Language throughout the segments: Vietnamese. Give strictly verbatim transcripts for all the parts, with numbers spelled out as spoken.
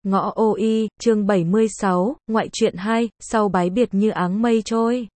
Ngõ ô y, chương bảy mươi sáu, ngoại truyện hai, sau bái biệt như áng mây trôi.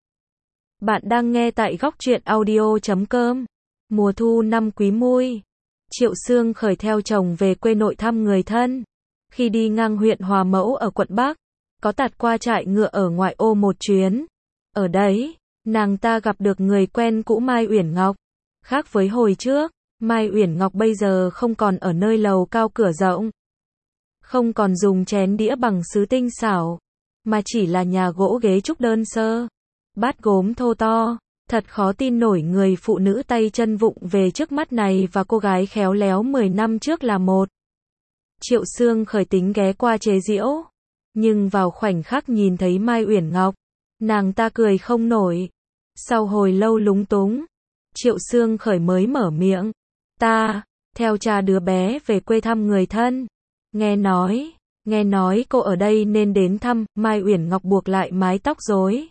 Bạn đang nghe tại góc truyện audio chấm com. Mùa thu năm Quý Mùi. Triệu Sương khởi theo chồng về quê nội thăm người thân. Khi đi ngang huyện Hòa Mẫu ở quận Bắc, có tạt qua trại ngựa ở ngoại ô một chuyến. Ở đấy, nàng ta gặp được người quen cũ Mai Uyển Ngọc. Khác với hồi trước, Mai Uyển Ngọc bây giờ không còn ở nơi lầu cao cửa rộng, không còn dùng chén đĩa bằng sứ tinh xảo, mà chỉ là nhà gỗ ghế trúc đơn sơ, bát gốm thô to. Thật khó tin nổi người phụ nữ tay chân vụng về trước mắt này và cô gái khéo léo mười năm trước là một. Triệu Sương khởi tính ghé qua chế giễu, nhưng vào khoảnh khắc nhìn thấy Mai Uyển Ngọc, nàng ta cười không nổi. Sau hồi lâu lúng túng, Triệu Sương khởi mới mở miệng, ta, theo cha đứa bé về quê thăm người thân. Nghe nói, nghe nói cô ở đây nên đến thăm. Mai Uyển Ngọc buộc lại mái tóc rối,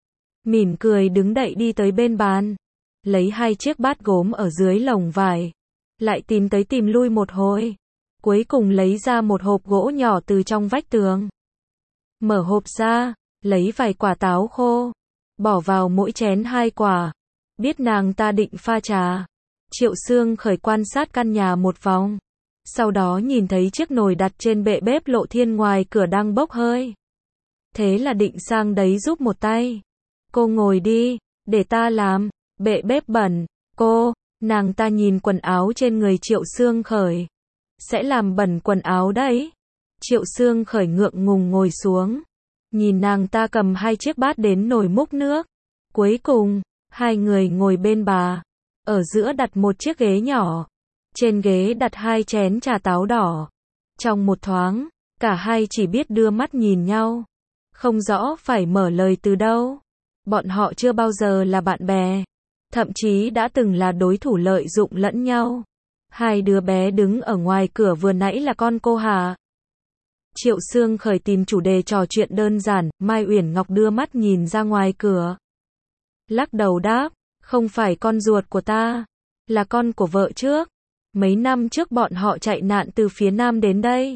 mỉm cười đứng đậy đi tới bên bàn, lấy hai chiếc bát gốm ở dưới lồng vải, lại tìm tới tìm lui một hồi, cuối cùng lấy ra một hộp gỗ nhỏ từ trong vách tường. Mở hộp ra, lấy vài quả táo khô, bỏ vào mỗi chén hai quả. Biết nàng ta định pha trà, Triệu Sương khởi quan sát căn nhà một vòng, sau đó nhìn thấy chiếc nồi đặt trên bệ bếp lộ thiên ngoài cửa đang bốc hơi. Thế là định sang đấy giúp một tay. Cô ngồi đi, để ta làm. Bệ bếp bẩn. Cô, nàng ta nhìn quần áo trên người Triệu Sương khởi. Sẽ làm bẩn quần áo đấy. Triệu Sương khởi ngượng ngùng ngồi xuống, nhìn nàng ta cầm hai chiếc bát đến nồi múc nước. Cuối cùng, hai người ngồi bên bà. Ở giữa đặt một chiếc ghế nhỏ. Trên ghế đặt hai chén trà táo đỏ. Trong một thoáng, cả hai chỉ biết đưa mắt nhìn nhau, không rõ phải mở lời từ đâu. Bọn họ chưa bao giờ là bạn bè, thậm chí đã từng là đối thủ lợi dụng lẫn nhau. Hai đứa bé đứng ở ngoài cửa vừa nãy là con cô hả? Triệu Sương khởi tìm chủ đề trò chuyện đơn giản. Mai Uyển Ngọc đưa mắt nhìn ra ngoài cửa, lắc đầu đáp, không phải con ruột của ta, là con của vợ trước. Mấy năm trước bọn họ chạy nạn từ phía Nam đến đây.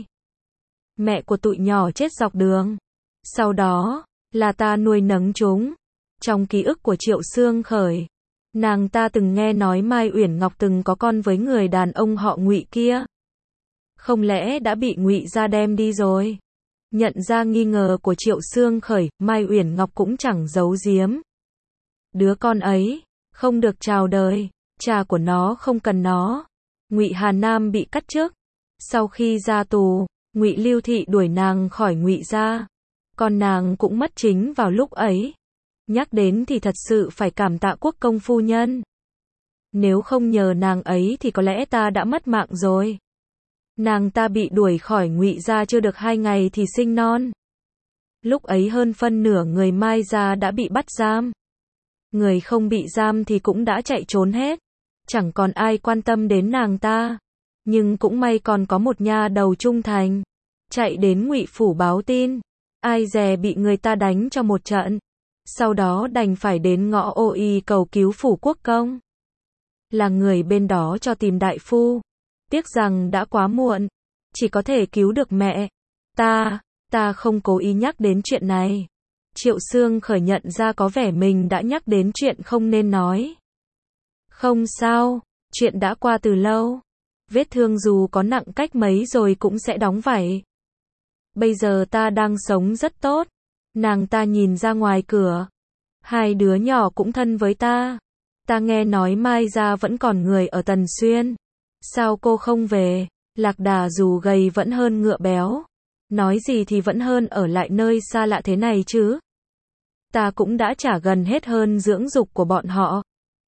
Mẹ của tụi nhỏ chết dọc đường. Sau đó, là ta nuôi nấng chúng. Trong ký ức của Triệu Sương khởi, nàng ta từng nghe nói Mai Uyển Ngọc từng có con với người đàn ông họ Ngụy kia. Không lẽ đã bị Ngụy gia đem đi rồi? Nhận ra nghi ngờ của Triệu Sương khởi, Mai Uyển Ngọc cũng chẳng giấu giếm. Đứa con ấy, không được chào đời, cha của nó không cần nó. Ngụy Hà Nam bị cắt chức. Sau khi ra tù, Ngụy Lưu Thị đuổi nàng khỏi Ngụy gia. Còn nàng cũng mất chính vào lúc ấy. Nhắc đến thì thật sự phải cảm tạ Quốc công phu nhân. Nếu không nhờ nàng ấy thì có lẽ ta đã mất mạng rồi. Nàng ta bị đuổi khỏi Ngụy gia chưa được hai ngày thì sinh non. Lúc ấy hơn phân nửa người Mai gia đã bị bắt giam. Người không bị giam thì cũng đã chạy trốn hết. Chẳng còn ai quan tâm đến nàng ta. Nhưng cũng may còn có một nha đầu trung thành, chạy đến Ngụy phủ báo tin. Ai dè bị người ta đánh cho một trận. Sau đó đành phải đến ngõ ô y cầu cứu phủ quốc công. Là người bên đó cho tìm đại phu. Tiếc rằng đã quá muộn. Chỉ có thể cứu được mẹ. Ta, ta không cố ý nhắc đến chuyện này. Triệu Sương khởi nhận ra có vẻ mình đã nhắc đến chuyện không nên nói. Không sao, chuyện đã qua từ lâu. Vết thương dù có nặng cách mấy rồi cũng sẽ đóng vảy. Bây giờ ta đang sống rất tốt. Nàng ta nhìn ra ngoài cửa. Hai đứa nhỏ cũng thân với ta. Ta nghe nói Mai gia vẫn còn người ở Tần Xuyên. Sao cô không về? Lạc Đà dù gầy vẫn hơn ngựa béo. Nói gì thì vẫn hơn ở lại nơi xa lạ thế này chứ. Ta cũng đã trả gần hết hơn dưỡng dục của bọn họ.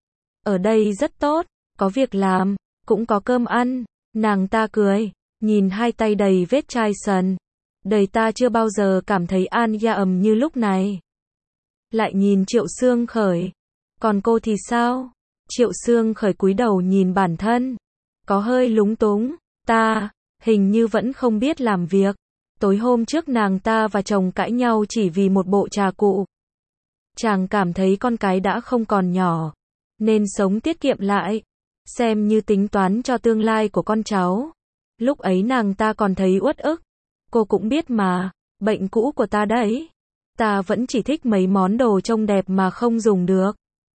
Ở đây rất tốt, có việc làm, cũng có cơm ăn. Nàng ta cười, nhìn hai tay đầy vết chai sần. Đời ta chưa bao giờ cảm thấy an ya ầm như lúc này. Lại nhìn Triệu Sương khởi. Còn cô thì sao? Triệu Sương khởi cúi đầu nhìn bản thân, có hơi lúng túng. Ta, hình như vẫn không biết làm việc. Tối hôm trước nàng ta và chồng cãi nhau chỉ vì một bộ trà cụ. Chàng cảm thấy con cái đã không còn nhỏ, nên sống tiết kiệm lại, xem như tính toán cho tương lai của con cháu. Lúc ấy nàng ta còn thấy uất ức, Cô cũng biết mà, bệnh cũ của ta đấy. Ta vẫn chỉ thích mấy món đồ trông đẹp mà không dùng được.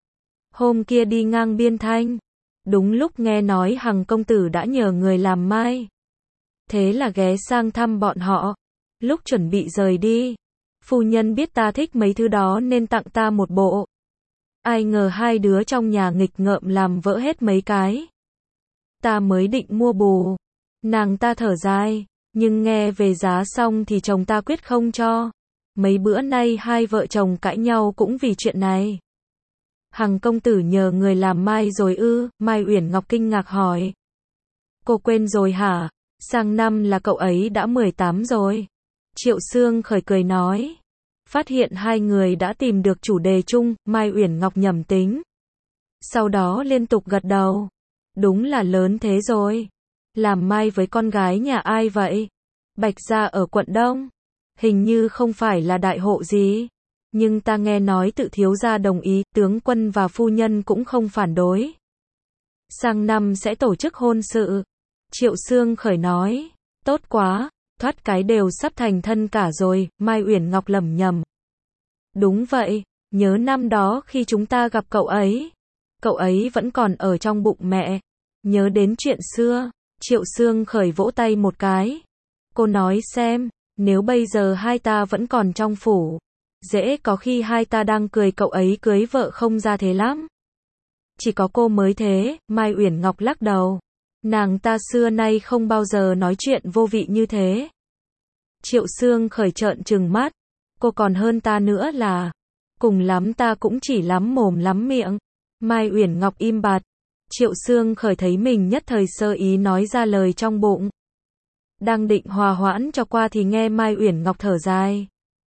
Hôm kia đi ngang Biên Thanh, đúng lúc nghe nói Hằng công tử đã nhờ người làm mai. Thế là ghé sang thăm bọn họ. Lúc chuẩn bị rời đi, phu nhân biết ta thích mấy thứ đó nên tặng ta một bộ. Ai ngờ hai đứa trong nhà nghịch ngợm làm vỡ hết mấy cái. Ta mới định mua bù. Nàng ta thở dài, nhưng nghe về giá xong thì chồng ta quyết không cho. Mấy bữa nay hai vợ chồng cãi nhau cũng vì chuyện này. Hằng công tử nhờ người làm mai rồi ư? Mai Uyển Ngọc kinh ngạc hỏi. Cô quên rồi hả? Sang năm là cậu ấy đã mười tám rồi. Triệu Sương Khởi cười nói. Phát hiện hai người đã tìm được chủ đề chung, Mai Uyển Ngọc nhẩm tính. Sau đó liên tục gật đầu. Đúng là lớn thế rồi. Làm mai với con gái nhà ai vậy? Bạch gia ở quận Đông. Hình như không phải là đại hộ gì. Nhưng ta nghe nói tự thiếu gia đồng ý, tướng quân và phu nhân cũng không phản đối. Sang năm sẽ tổ chức hôn sự. Triệu Sương Khởi nói. Tốt quá, thoát cái đều sắp thành thân cả rồi, Mai Uyển Ngọc lẩm nhẩm. Đúng vậy, nhớ năm đó khi chúng ta gặp cậu ấy. Cậu ấy vẫn còn ở trong bụng mẹ. Nhớ đến chuyện xưa, Triệu Sương Khởi vỗ tay một cái. Cô nói xem, nếu bây giờ hai ta vẫn còn trong phủ, dễ có khi hai ta đang cười cậu ấy cưới vợ không ra thế lắm. Chỉ có cô mới thế, Mai Uyển Ngọc lắc đầu. Nàng ta xưa nay không bao giờ nói chuyện vô vị như thế. Triệu Sương Khởi trợn trừng mắt. Cô còn hơn ta nữa là. Cùng lắm ta cũng chỉ lắm mồm lắm miệng. Mai Uyển Ngọc im bặt. Triệu Sương Khởi thấy mình nhất thời sơ ý nói ra lời trong bụng. Đang định hòa hoãn cho qua thì nghe Mai Uyển Ngọc thở dài.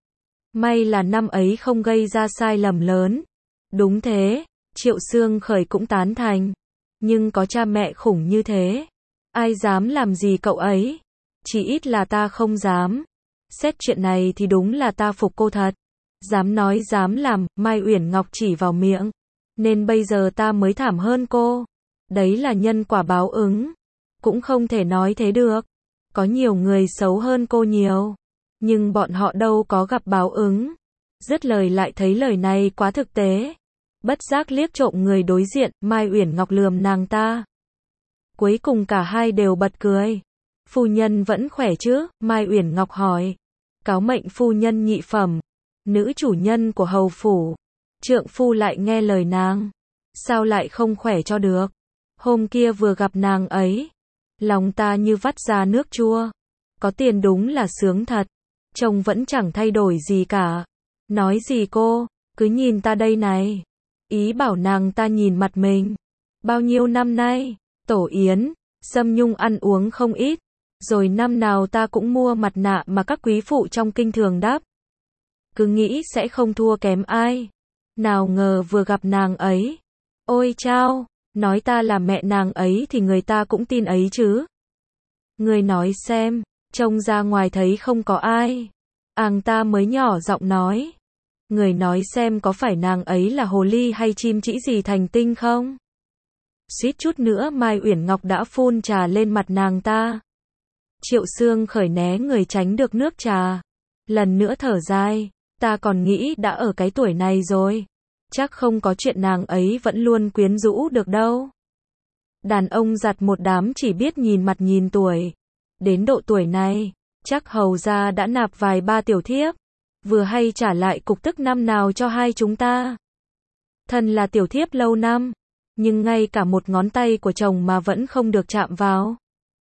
May là năm ấy không gây ra sai lầm lớn. Đúng thế, Triệu Sương Khởi cũng tán thành. Nhưng có cha mẹ khủng như thế, ai dám làm gì cậu ấy? Chỉ ít là ta không dám. Xét chuyện này thì đúng là ta phục cô thật. Dám nói dám làm, Mai Uyển Ngọc chỉ vào miệng. Nên bây giờ ta mới thảm hơn cô. Đấy là nhân quả báo ứng. Cũng không thể nói thế được. Có nhiều người xấu hơn cô nhiều. Nhưng bọn họ đâu có gặp báo ứng. Dứt lời lại thấy lời này quá thực tế. Bất giác liếc trộm người đối diện, Mai Uyển Ngọc lườm nàng ta. Cuối cùng cả hai đều bật cười. Phu nhân vẫn khỏe chứ? Mai Uyển Ngọc hỏi. Cáo mệnh phu nhân nhị phẩm, nữ chủ nhân của hầu phủ. Trượng phu lại nghe lời nàng. Sao lại không khỏe cho được? Hôm kia vừa gặp nàng ấy, lòng ta như vắt ra nước chua. Có tiền đúng là sướng thật. Chồng vẫn chẳng thay đổi gì cả. Nói gì cô? Cứ nhìn ta đây này. Ý bảo nàng ta nhìn mặt mình. Bao nhiêu năm nay, tổ yến, Sâm Nhung ăn uống không ít. Rồi năm nào ta cũng mua mặt nạ mà các quý phụ trong kinh thường đắp. Cứ nghĩ sẽ không thua kém ai. Nào ngờ vừa gặp nàng ấy. Ôi chao, nói ta là mẹ nàng ấy thì người ta cũng tin ấy chứ. Người nói xem, trông ra ngoài thấy không có ai. Àng ta mới nhỏ giọng nói. Người nói xem có phải nàng ấy là hồ ly hay chim trĩ gì thành tinh không? Suýt chút nữa Mai Uyển Ngọc đã phun trà lên mặt nàng ta. Triệu Sương Khởi né người tránh được nước trà. Lần nữa thở dài. Ta còn nghĩ đã ở cái tuổi này rồi. Chắc không có chuyện nàng ấy vẫn luôn quyến rũ được đâu. Đàn ông giặt một đám chỉ biết nhìn mặt nhìn tuổi. Đến độ tuổi này, chắc hầu ra đã nạp vài ba tiểu thiếp. Vừa hay trả lại cục tức năm nào cho hai chúng ta. Thân là tiểu thiếp lâu năm, nhưng ngay cả một ngón tay của chồng mà vẫn không được chạm vào.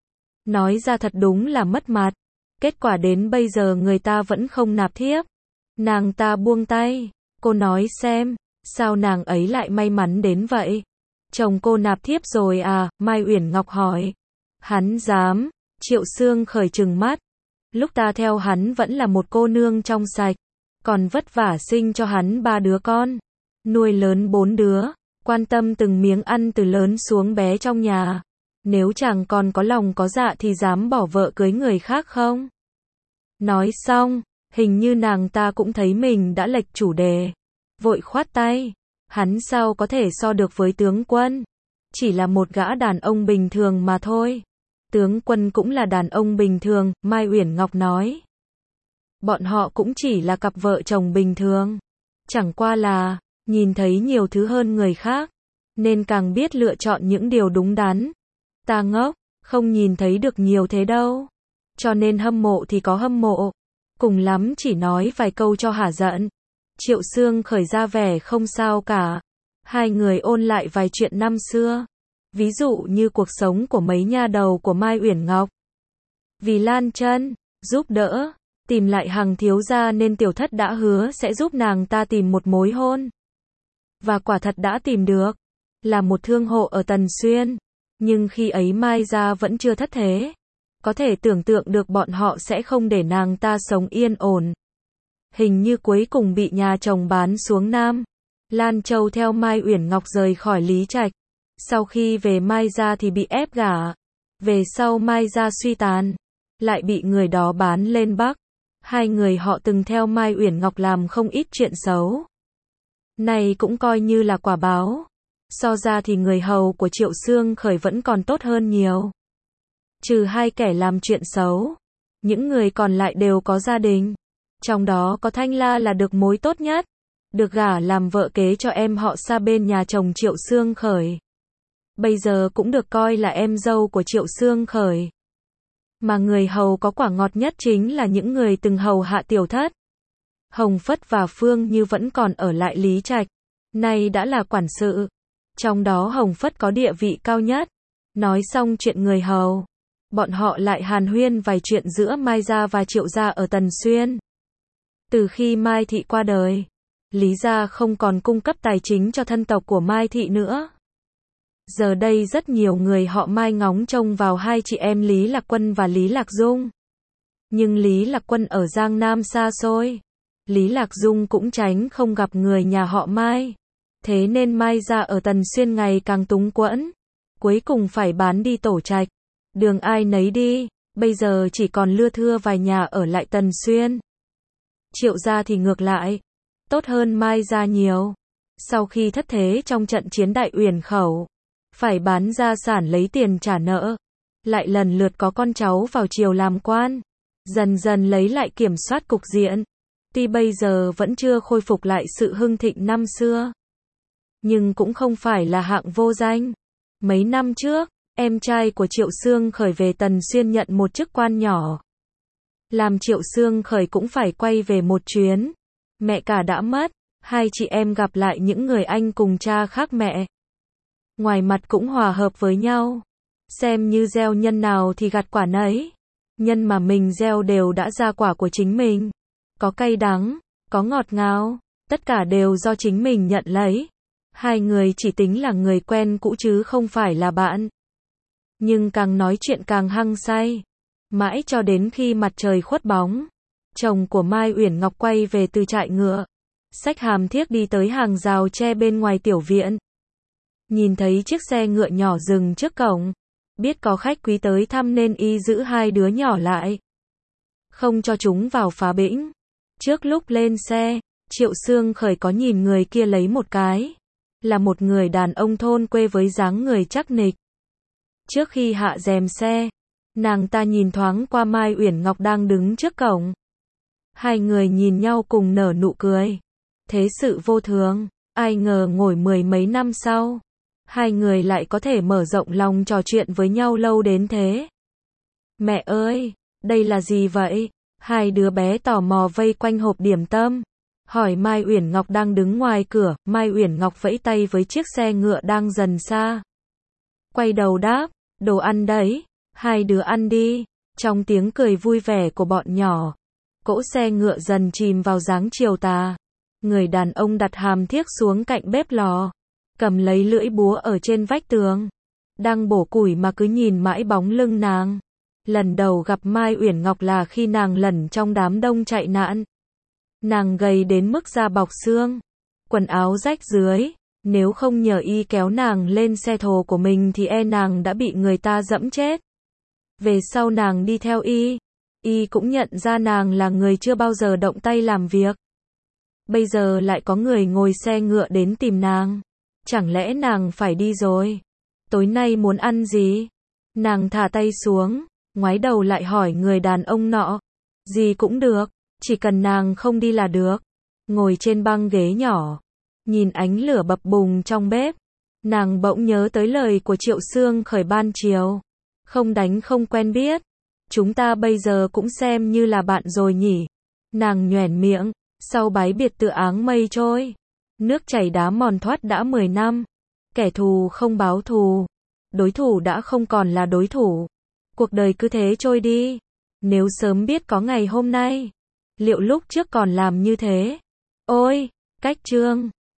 Nói ra thật đúng là mất mặt. Kết quả đến bây giờ người ta vẫn không nạp thiếp. Nàng ta buông tay. Cô nói xem, sao nàng ấy lại may mắn đến vậy? Chồng cô nạp thiếp rồi à? Mai Uyển Ngọc hỏi. Hắn dám. Triệu Sương Khởi trừng mắt. Lúc ta theo hắn vẫn là một cô nương trong sạch. Còn vất vả sinh cho hắn ba đứa con. Nuôi lớn bốn đứa. Quan tâm từng miếng ăn từ lớn xuống bé trong nhà. Nếu chàng còn có lòng có dạ thì dám bỏ vợ cưới người khác không? Nói xong, hình như nàng ta cũng thấy mình đã lệch chủ đề. Vội khoát tay. Hắn sao có thể so được với tướng quân? Chỉ là một gã đàn ông bình thường mà thôi. Tướng quân cũng là đàn ông bình thường, Mai Uyển Ngọc nói. Bọn họ cũng chỉ là cặp vợ chồng bình thường. Chẳng qua là, nhìn thấy nhiều thứ hơn người khác, nên càng biết lựa chọn những điều đúng đắn. Ta ngốc, không nhìn thấy được nhiều thế đâu. Cho nên hâm mộ thì có hâm mộ. Cùng lắm chỉ nói vài câu cho hả giận. Triệu Xương khởi ra vẻ không sao cả. Hai người ôn lại vài chuyện năm xưa. Ví dụ như cuộc sống của mấy nha đầu của Mai Uyển Ngọc. Vì Lan Chân giúp đỡ tìm lại Hằng thiếu gia nên tiểu thất đã hứa sẽ giúp nàng ta tìm một mối hôn. Và quả thật đã tìm được. Là một thương hộ ở Tần Xuyên. Nhưng khi ấy Mai gia vẫn chưa thất thế. Có thể tưởng tượng được bọn họ sẽ không để nàng ta sống yên ổn. Hình như cuối cùng bị nhà chồng bán xuống Nam. Lan Châu theo Mai Uyển Ngọc rời khỏi Lý Trạch. Sau khi về Mai gia thì bị ép gả. Về sau Mai gia suy tàn. Lại bị người đó bán lên Bắc. Hai người họ từng theo Mai Uyển Ngọc làm không ít chuyện xấu. Này cũng coi như là quả báo. So ra thì người hầu của Triệu Xương khởi vẫn còn tốt hơn nhiều. Trừ hai kẻ làm chuyện xấu. Những người còn lại đều có gia đình. Trong đó có Thanh La là được mối tốt nhất. Được gả làm vợ kế cho em họ xa bên nhà chồng Triệu Xương khởi. Bây giờ cũng được coi là em dâu của Triệu Xương khởi. Mà người hầu có quả ngọt nhất chính là những người từng hầu hạ tiểu thất. Hồng Phất và Phương Như vẫn còn ở lại Lý Trạch. Nay đã là quản sự. Trong đó Hồng Phất có địa vị cao nhất. Nói xong chuyện người hầu. Bọn họ lại hàn huyên vài chuyện giữa Mai gia và Triệu gia ở Tần Xuyên. Từ khi Mai Thị qua đời, Lý gia không còn cung cấp tài chính cho thân tộc của Mai Thị nữa. Giờ đây rất nhiều người họ Mai ngóng trông vào hai chị em Lý Lạc Quân và Lý Lạc Dung. Nhưng Lý Lạc Quân ở Giang Nam xa xôi. Lý Lạc Dung cũng tránh không gặp người nhà họ Mai. Thế nên Mai gia ở Tần Xuyên ngày càng túng quẫn. Cuối cùng phải bán đi Tổ Trạch. Đường ai nấy đi, bây giờ chỉ còn lưa thưa vài nhà ở lại Tần Xuyên. Triệu gia thì ngược lại, tốt hơn Mai gia nhiều. Sau khi thất thế trong trận chiến Đại Uyển Khẩu, phải bán gia sản lấy tiền trả nợ. Lại lần lượt có con cháu vào triều làm quan. Dần dần lấy lại kiểm soát cục diện. Tuy bây giờ vẫn chưa khôi phục lại sự hưng thịnh năm xưa. Nhưng cũng không phải là hạng vô danh. Mấy năm trước, em trai của Triệu Xương khởi về Tần Xuyên nhận một chức quan nhỏ. Làm Triệu Xương khởi cũng phải quay về một chuyến. Mẹ cả đã mất, hai chị em gặp lại những người anh cùng cha khác mẹ. Ngoài mặt cũng hòa hợp với nhau. Xem như gieo nhân nào thì gặt quả nấy. Nhân mà mình gieo đều đã ra quả của chính mình. Có cay đắng, có ngọt ngào, tất cả đều do chính mình nhận lấy. Hai người chỉ tính là người quen cũ chứ không phải là bạn. Nhưng càng nói chuyện càng hăng say. Mãi cho đến khi mặt trời khuất bóng. Chồng của Mai Uyển Ngọc quay về từ trại ngựa. Xách hàm thiếc đi tới hàng rào tre bên ngoài tiểu viện. Nhìn thấy chiếc xe ngựa nhỏ dừng trước cổng. Biết có khách quý tới thăm nên y giữ hai đứa nhỏ lại. Không cho chúng vào phá bĩnh. Trước lúc lên xe, Triệu Xương khởi có nhìn người kia lấy một cái. Là một người đàn ông thôn quê với dáng người chắc nịch. Trước khi hạ rèm xe, nàng ta nhìn thoáng qua Mai Uyển Ngọc đang đứng trước cổng. Hai người nhìn nhau cùng nở nụ cười. Thế sự vô thường, ai ngờ ngồi mười mấy năm sau, hai người lại có thể mở rộng lòng trò chuyện với nhau lâu đến thế. Mẹ ơi, đây là gì vậy? Hai đứa bé tò mò vây quanh hộp điểm tâm. Hỏi Mai Uyển Ngọc đang đứng ngoài cửa. Mai Uyển Ngọc vẫy tay với chiếc xe ngựa đang dần xa. Quay đầu đáp, đồ ăn đấy, hai đứa ăn đi. Trong tiếng cười vui vẻ của bọn nhỏ, cỗ xe ngựa dần chìm vào dáng chiều tà. Người đàn ông đặt hàm thiếc xuống cạnh bếp lò, cầm lấy lưỡi búa ở trên vách tường, đang bổ củi mà cứ nhìn mãi bóng lưng nàng. Lần đầu gặp Mai Uyển Ngọc là khi nàng lẩn trong đám đông chạy nạn. Nàng gầy đến mức da bọc xương, quần áo rách dưới, nếu không nhờ y kéo nàng lên xe thồ của mình thì e nàng đã bị người ta dẫm chết. Về sau nàng đi theo y, y cũng nhận ra nàng là người chưa bao giờ động tay làm việc. Bây giờ lại có người ngồi xe ngựa đến tìm nàng. Chẳng lẽ nàng phải đi rồi? Tối nay muốn ăn gì? Nàng thả tay xuống, ngoái đầu lại hỏi người đàn ông nọ. Gì cũng được, chỉ cần nàng không đi là được. Ngồi trên băng ghế nhỏ, nhìn ánh lửa bập bùng trong bếp, nàng bỗng nhớ tới lời của Triệu Xương khởi ban chiều. Không đánh không quen biết, chúng ta bây giờ cũng xem như là bạn rồi nhỉ. Nàng nhoẻn miệng, sau bái biệt tựa áng mây trôi. Nước chảy đá mòn thoát đã mười năm. Kẻ thù không báo thù, đối thủ đã không còn là đối thủ. Cuộc đời cứ thế trôi đi. Nếu sớm biết có ngày hôm nay, liệu lúc trước còn làm như thế? Ôi, cách chương